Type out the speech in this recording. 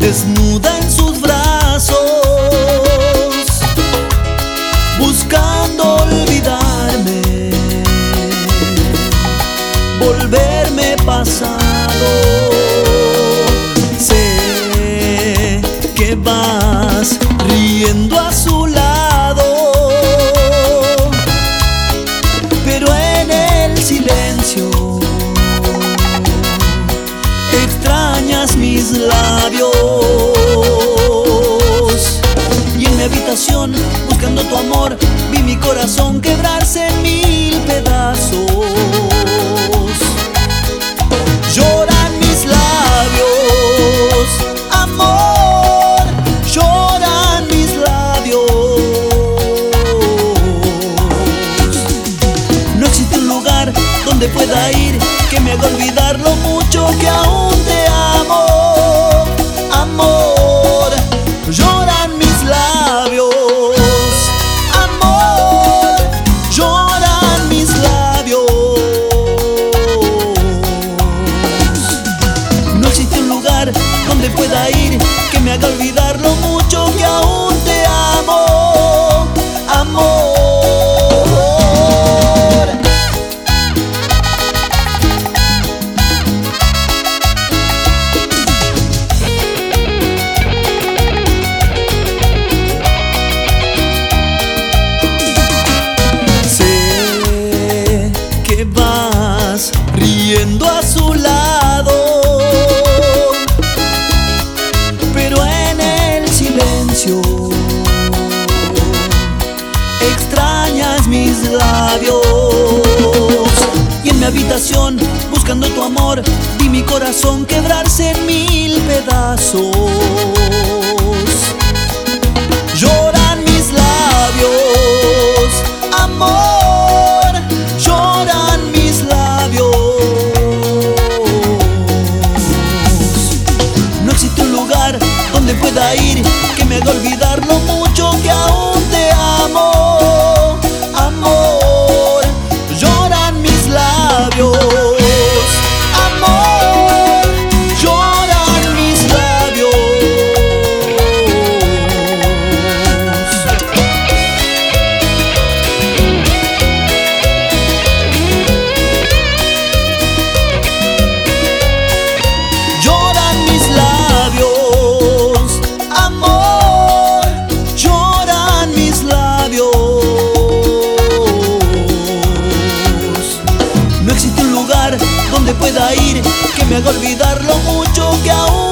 desnuda en sus brazos, buscando olvidarme, volverme pasado. Sé que vas riendo a su lado, pero en el silencio extrañas mis labios. Y en mi habitación, buscando tu amor, vi mi corazón quebrarse en mil pedazos. Lloran mis labios, amor, lloran mis labios. No existe un lugar donde pueda ir que me haga olvidar lo mucho que aún te amo, amor. Lloran mis labios, amor, lloran mis labios. No existe un lugar donde pueda ir que me haga olvidar lo mucho que aún te amo, amor. Vas riendo a su lado, pero en el silencio extrañas mis labios. Y en mi habitación, buscando tu amor, vi mi corazón quebrarse en mil pedazos. Lloran mis labios, amor, lloran mis labios. No existe un lugar donde pueda ir que me haga olvidar lo mucho que aún te amo, amor. Lloran mis labios, amor, lloran mis labios. Lloran mis labios, amor, lloran mis labios. No existe un lugar donde pueda ir que me haga olvidar lo mucho que aún